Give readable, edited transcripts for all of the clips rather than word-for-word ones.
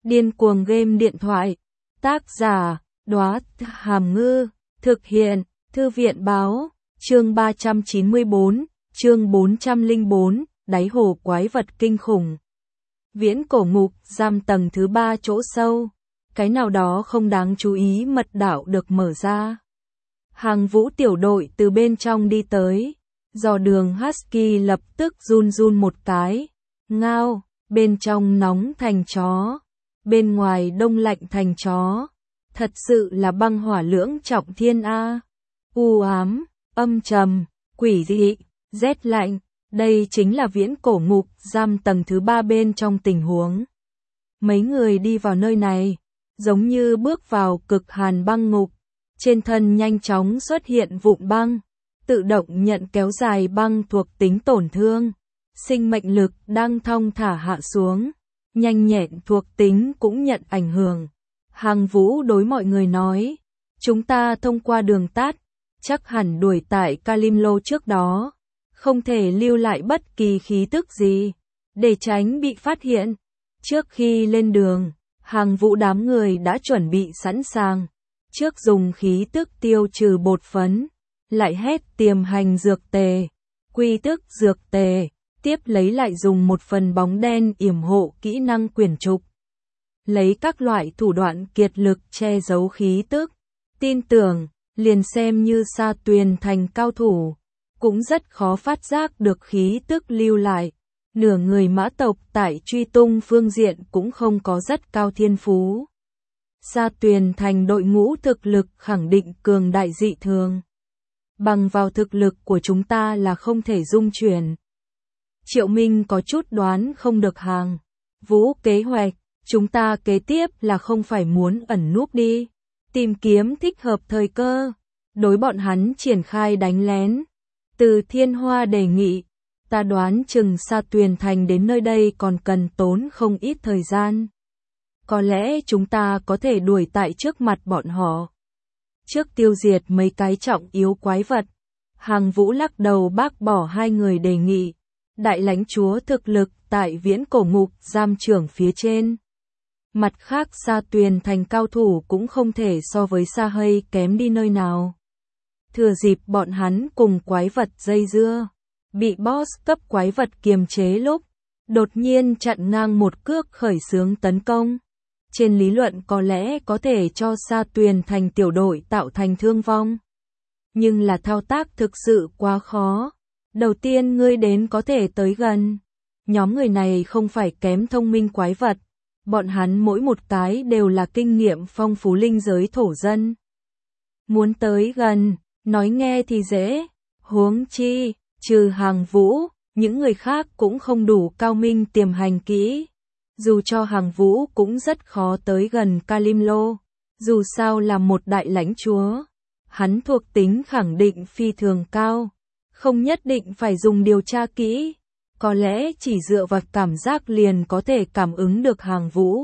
Điên cuồng game điện thoại. Tác giả, Đóa Hàm Ngư. Thực hiện, Thư viện báo. Chương 394, chương 404, đáy hồ quái vật kinh khủng. Viễn cổ ngục giam tầng thứ 3 chỗ sâu. Cái nào đó không đáng chú ý mật đạo được mở ra. Hàng Vũ tiểu đội từ bên trong đi tới. Dò đường Husky lập tức run run một cái. Ngao, bên trong nóng thành chó. Bên ngoài đông lạnh thành chó. Thật sự là băng hỏa lưỡng trọng thiên a. U ám, âm trầm, quỷ dị, rét lạnh. Đây chính là viễn cổ ngục giam tầng thứ 3 bên trong tình huống. Mấy người đi vào nơi này, giống như bước vào cực hàn băng ngục. Trên thân nhanh chóng xuất hiện vụn băng, tự động nhận kéo dài băng thuộc tính tổn thương. Sinh mệnh lực đang thong thả hạ xuống, nhanh nhẹn thuộc tính cũng nhận ảnh hưởng. Hàng Vũ đối mọi người nói, chúng ta thông qua đường tắt, chắc hẳn đuổi tại Kalimlo trước đó, không thể lưu lại bất kỳ khí tức gì, để tránh bị phát hiện. Trước khi lên đường, Hàng Vũ đám người đã chuẩn bị sẵn sàng, trước dùng khí tức tiêu trừ bột phấn, lại hét tiềm hành dược tề, quy tức dược tề, tiếp lấy lại dùng một phần bóng đen yểm hộ kỹ năng quyển trục. Lấy các loại thủ đoạn kiệt lực che giấu khí tức, tin tưởng, liền xem như Sa Tuyền Thành cao thủ, cũng rất khó phát giác được khí tức lưu lại. Nửa người mã tộc tại truy tung phương diện cũng không có rất cao thiên phú. Sa Tuyền Thành đội ngũ thực lực khẳng định cường đại dị thường. Bằng vào thực lực của chúng ta là không thể dung chuyển. Triệu Minh có chút đoán không được Hàng Vũ kế hoạch, chúng ta kế tiếp là không phải muốn ẩn núp đi, tìm kiếm thích hợp thời cơ, đối bọn hắn triển khai đánh lén. Từ Thiên Hoa đề nghị, ta đoán chừng Sa Tuyền Thành đến nơi đây còn cần tốn không ít thời gian. Có lẽ chúng ta có thể đuổi tại trước mặt bọn họ, trước tiêu diệt mấy cái trọng yếu quái vật. Hàng Vũ lắc đầu bác bỏ hai người đề nghị. Đại lãnh chúa thực lực tại viễn cổ ngục giam trưởng phía trên. Mặt khác Sa Tuyền Thành cao thủ cũng không thể so với Sa Hây kém đi nơi nào. Thừa dịp bọn hắn cùng quái vật dây dưa, bị boss cấp quái vật kiềm chế lúc, đột nhiên chặn ngang một cước khởi xướng tấn công. Trên lý luận có lẽ có thể cho Sa Tuyền Thành tiểu đội tạo thành thương vong. Nhưng là thao tác thực sự quá khó. Đầu tiên ngươi đến có thể tới gần. Nhóm người này không phải kém thông minh quái vật. Bọn hắn mỗi một cái đều là kinh nghiệm phong phú linh giới thổ dân. Muốn tới gần, nói nghe thì dễ. Huống chi, trừ Hàng Vũ, những người khác cũng không đủ cao minh tiềm hành kỹ. Dù cho Hàng Vũ cũng rất khó tới gần Kalimlo. Dù sao là một đại lãnh chúa, hắn thuộc tính khẳng định phi thường cao. Không nhất định phải dùng điều tra kỹ, có lẽ chỉ dựa vào cảm giác liền có thể cảm ứng được Hàng Vũ.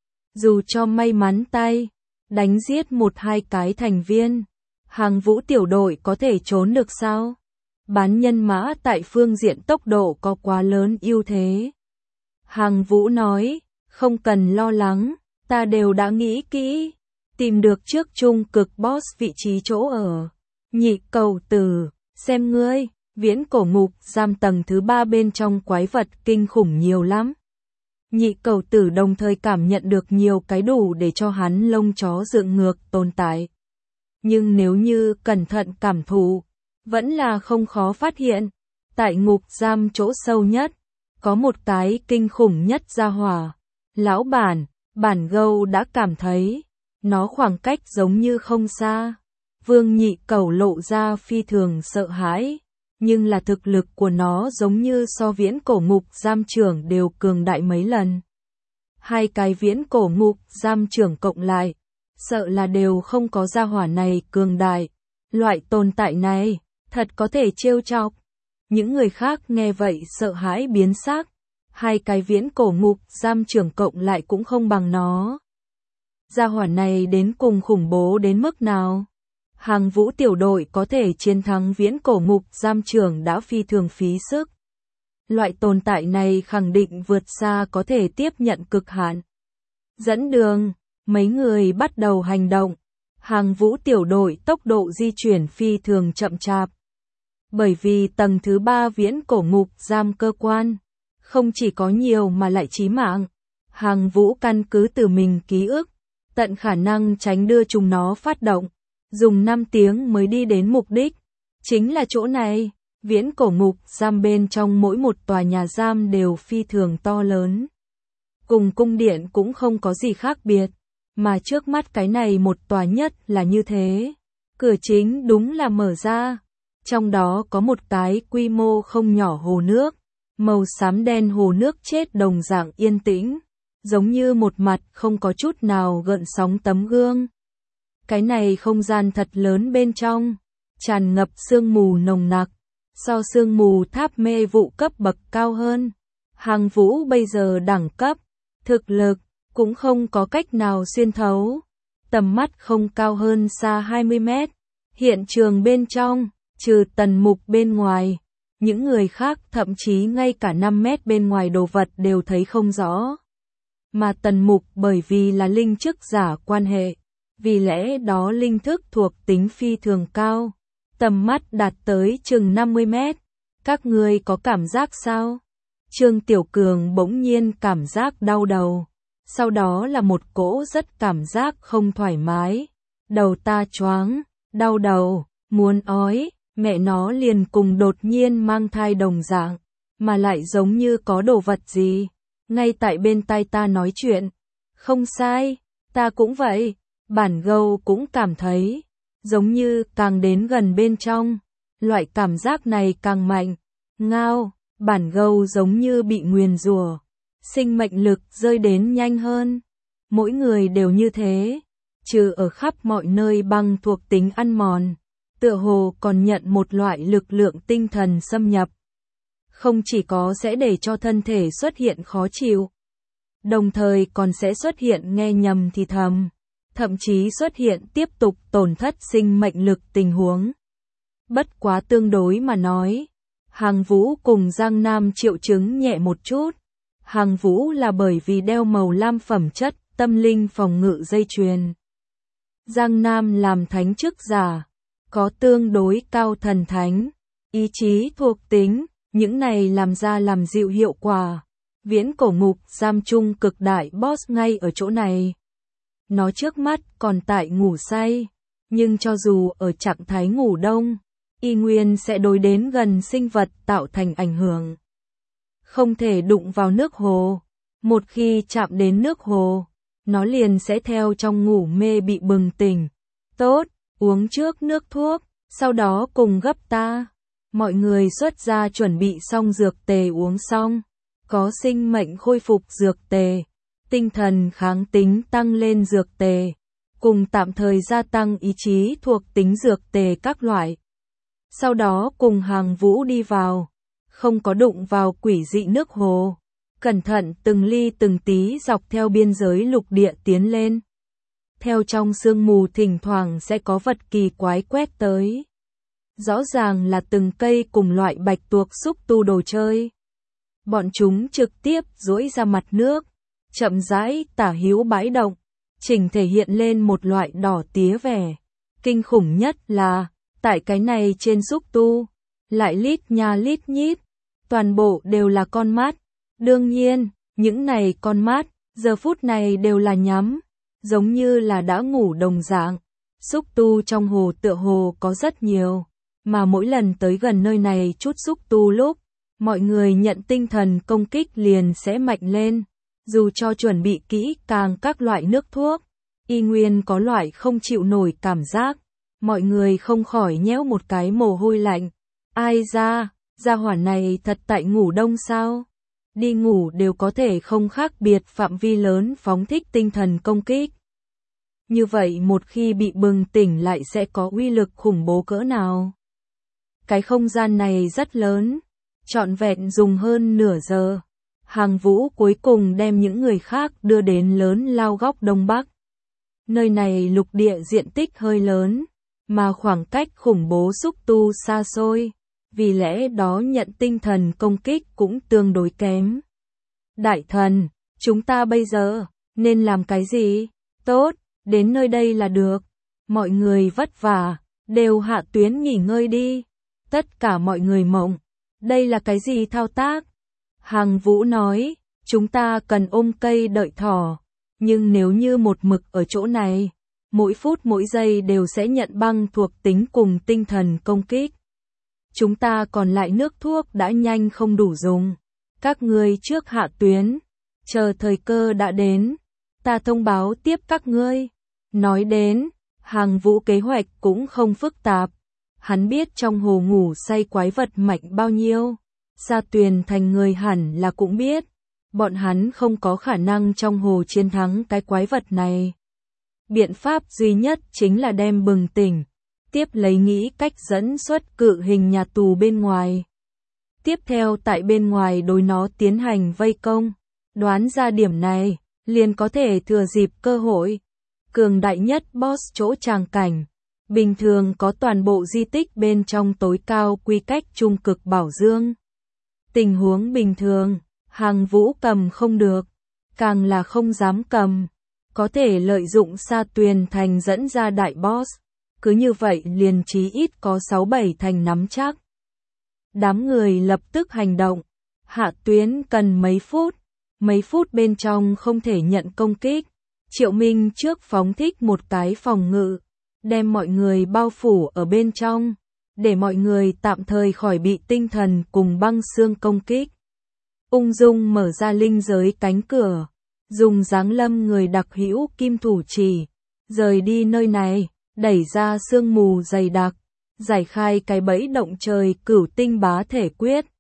Dù cho may mắn tay, đánh giết một hai cái thành viên, Hàng Vũ tiểu đội có thể trốn được sao? Bán nhân mã tại phương diện tốc độ có quá lớn ưu thế. Hàng Vũ nói, không cần lo lắng, ta đều đã nghĩ kỹ, tìm được trước trung cực boss vị trí chỗ ở. Nhị cầu tử. Xem ngươi, viễn cổ ngục giam tầng thứ 3 bên trong quái vật kinh khủng nhiều lắm. Nhị cầu tử đồng thời cảm nhận được nhiều cái đủ để cho hắn lông chó dựng ngược tồn tại. Nhưng nếu như cẩn thận cảm thụ, vẫn là không khó phát hiện. Tại ngục giam chỗ sâu nhất, có một cái kinh khủng nhất gia hỏa. Lão bản gâu đã cảm thấy, nó khoảng cách giống như không xa. Vương Nhị Cẩu lộ ra phi thường sợ hãi, nhưng là thực lực của nó giống như so viễn cổ ngục giam trưởng đều cường đại mấy lần. Hai cái viễn cổ ngục giam trưởng cộng lại, sợ là đều không có gia hỏa này cường đại. Loại tồn tại này, thật có thể trêu chọc. Những người khác nghe vậy sợ hãi biến sắc. Hai cái viễn cổ ngục giam trưởng cộng lại cũng không bằng nó. Gia hỏa này đến cùng khủng bố đến mức nào? Hàng Vũ tiểu đội có thể chiến thắng viễn cổ ngục giam trưởng đã phi thường phí sức. Loại tồn tại này khẳng định vượt xa có thể tiếp nhận cực hạn. Dẫn đường, mấy người bắt đầu hành động. Hàng Vũ tiểu đội tốc độ di chuyển phi thường chậm chạp. Bởi vì tầng thứ 3 viễn cổ ngục giam cơ quan, không chỉ có nhiều mà lại chí mạng. Hàng Vũ căn cứ từ mình ký ức, tận khả năng tránh đưa chúng nó phát động, dùng 5 tiếng mới đi đến mục đích. Chính là chỗ này, viễn cổ ngục giam bên trong mỗi một tòa nhà giam đều phi thường to lớn. Cùng cung điện cũng không có gì khác biệt, mà trước mắt cái này một tòa nhất là như thế. Cửa chính đúng là mở ra, trong đó có một cái quy mô không nhỏ hồ nước, màu xám đen hồ nước chết đồng dạng yên tĩnh, giống như một mặt không có chút nào gợn sóng tấm gương. Cái này không gian thật lớn bên trong, tràn ngập sương mù nồng nặc, so sương mù tháp mê vụ cấp bậc cao hơn. Hàng Vũ bây giờ đẳng cấp, thực lực, cũng không có cách nào xuyên thấu. Tầm mắt không cao hơn xa 20 mét. Hiện trường bên trong, trừ Tần Mục bên ngoài, những người khác thậm chí ngay cả 5 mét bên ngoài đồ vật đều thấy không rõ. Mà Tần Mục bởi vì là linh chức giả quan hệ, vì lẽ đó linh thức thuộc tính phi thường cao. Tầm mắt đạt tới chừng 50 mét. Các ngươi có cảm giác sao? Trương Tiểu Cường bỗng nhiên cảm giác đau đầu. Sau đó là một cỗ rất cảm giác không thoải mái. Đầu ta choáng, đau đầu, muốn ói, mẹ nó liền cùng đột nhiên mang thai đồng dạng, mà lại giống như có đồ vật gì. Ngay tại bên tai ta nói chuyện. Không sai, ta cũng vậy. Bản Gâu cũng cảm thấy, giống như càng đến gần bên trong, loại cảm giác này càng mạnh. Ngao, Bản Gâu giống như bị nguyền rủa, sinh mệnh lực rơi đến nhanh hơn. Mỗi người đều như thế, trừ ở khắp mọi nơi băng thuộc tính ăn mòn, tựa hồ còn nhận một loại lực lượng tinh thần xâm nhập. Không chỉ có sẽ để cho thân thể xuất hiện khó chịu, đồng thời còn sẽ xuất hiện nghe nhầm thì thầm, thậm chí xuất hiện tiếp tục tổn thất sinh mệnh lực tình huống. Bất quá tương đối mà nói, Hàng Vũ cùng Giang Nam triệu chứng nhẹ một chút. Hàng Vũ là bởi vì đeo màu lam phẩm chất tâm linh phòng ngự dây chuyền. Giang Nam làm thánh chức giả, có tương đối cao thần thánh, ý chí thuộc tính, những này làm ra làm dịu hiệu quả. Viễn cổ ngục giam chung cực đại boss ngay ở chỗ này. Nó trước mắt còn tại ngủ say, nhưng cho dù ở trạng thái ngủ đông, y nguyên sẽ đối đến gần sinh vật tạo thành ảnh hưởng. Không thể đụng vào nước hồ, một khi chạm đến nước hồ, nó liền sẽ theo trong ngủ mê bị bừng tỉnh. Tốt, uống trước nước thuốc, sau đó cùng gấp ta. Mọi người xuất ra chuẩn bị xong dược tề uống xong, có sinh mệnh khôi phục dược tề, tinh thần kháng tính tăng lên dược tề, cùng tạm thời gia tăng ý chí thuộc tính dược tề các loại. Sau đó cùng Hàng Vũ đi vào, không có đụng vào quỷ dị nước hồ, cẩn thận từng ly từng tí dọc theo biên giới lục địa tiến lên. Theo trong sương mù thỉnh thoảng sẽ có vật kỳ quái quét tới. Rõ ràng là từng cây cùng loại bạch tuộc xúc tu đồ chơi. Bọn chúng trực tiếp duỗi ra mặt nước, chậm rãi tả hữu bãi động, chỉnh thể hiện lên một loại đỏ tía vẻ. Kinh khủng nhất là, tại cái này trên xúc tu, lại lít nha lít nhít, toàn bộ đều là con mắt. Đương nhiên, những này con mắt, giờ phút này đều là nhắm, giống như là đã ngủ đồng dạng. Xúc tu trong hồ tựa hồ có rất nhiều, mà mỗi lần tới gần nơi này chút xúc tu lúc, mọi người nhận tinh thần công kích liền sẽ mạnh lên. Dù cho chuẩn bị kỹ càng các loại nước thuốc, y nguyên có loại không chịu nổi cảm giác. Mọi người không khỏi nhéo một cái mồ hôi lạnh. Ai ra, gia hỏa này thật tại ngủ đông sao? Đi ngủ đều có thể không khác biệt phạm vi lớn phóng thích tinh thần công kích. Như vậy một khi bị bừng tỉnh lại sẽ có uy lực khủng bố cỡ nào? Cái không gian này rất lớn, trọn vẹn dùng hơn nửa giờ. Hàng Vũ cuối cùng đem những người khác đưa đến lớn lao góc Đông Bắc. Nơi này lục địa diện tích hơi lớn, mà khoảng cách khủng bố xúc tu xa xôi, vì lẽ đó nhận tinh thần công kích cũng tương đối kém. Đại thần, chúng ta bây giờ Nên làm cái gì? Tốt, đến nơi đây là được. Mọi người vất vả, đều hạ tuyến nghỉ ngơi đi. Tất cả mọi người mộng. Đây là cái gì thao tác? Hàng Vũ nói, chúng ta cần ôm cây đợi thỏ. Nhưng nếu như một mực ở chỗ này, mỗi phút mỗi giây đều sẽ nhận băng thuộc tính cùng tinh thần công kích. Chúng ta còn lại nước thuốc đã nhanh không đủ dùng. Các ngươi trước hạ tuyến, chờ thời cơ đã đến, ta thông báo tiếp các ngươi. Nói đến, Hàng Vũ kế hoạch cũng không phức tạp. Hắn biết trong hồ ngủ say quái vật mạnh bao nhiêu. Sa Tuyền Thành người hẳn là cũng biết. Bọn hắn không có khả năng trong hồ chiến thắng cái quái vật này. Biện pháp duy nhất chính là đem bừng tỉnh. Tiếp lấy nghĩ cách dẫn xuất cự hình nhà tù bên ngoài. Tiếp theo tại bên ngoài đối nó tiến hành vây công. Đoán ra điểm này, liền có thể thừa dịp cơ hội. Cường đại nhất boss chỗ tràng cảnh. Bình thường có toàn bộ di tích bên trong tối cao quy cách trung cực bảo dương. Tình huống bình thường, Hàng Vũ cầm không được, càng là không dám cầm. Có thể lợi dụng Sa Tuyền Thành dẫn ra đại boss. Cứ như vậy liền chí ít có 6-7 thành nắm chắc. Đám người lập tức hành động. Hạ tuyến cần mấy phút bên trong không thể nhận công kích. Triệu Minh trước phóng thích một cái phòng ngự, đem mọi người bao phủ ở bên trong, để mọi người tạm thời khỏi bị tinh thần cùng băng xương công kích. Ung dung mở ra linh giới cánh cửa, dùng giáng lâm người đặc hữu kim thủ chỉ, rời đi nơi này, đẩy ra sương mù dày đặc, giải khai cái bẫy động trời cửu tinh bá thể quyết.